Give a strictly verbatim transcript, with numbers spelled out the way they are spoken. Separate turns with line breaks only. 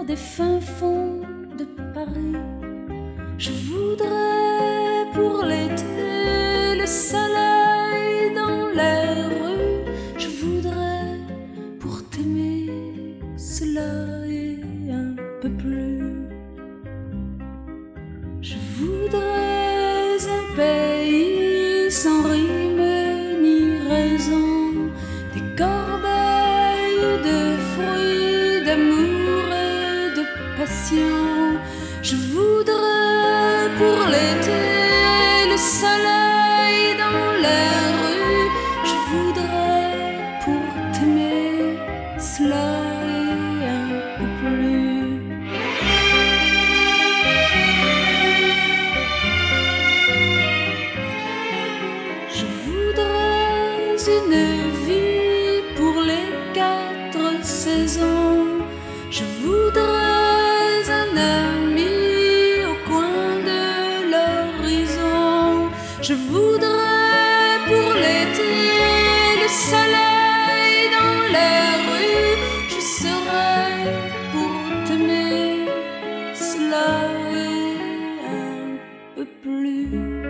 vers des fins fonds de Paris. Je voudrais pour l'été le soleil dans les rues. Je voudrais pour t'aimer cela et un peu plus. Je voudrais un pays sans rime ni raison, des corbeilles de fruits, d'amour et de passion. Je voudrais pour l'été le soleil dans les rues. Je voudrais pour t'aimer cela et un peu plus. Je voudrais une vie pour les quatre saisons. Je voudrais un ami au coin de l'horizon. Je voudrais pour l'été le soleil dans les rues. Je serais pour t'aimer cela et un peu plus.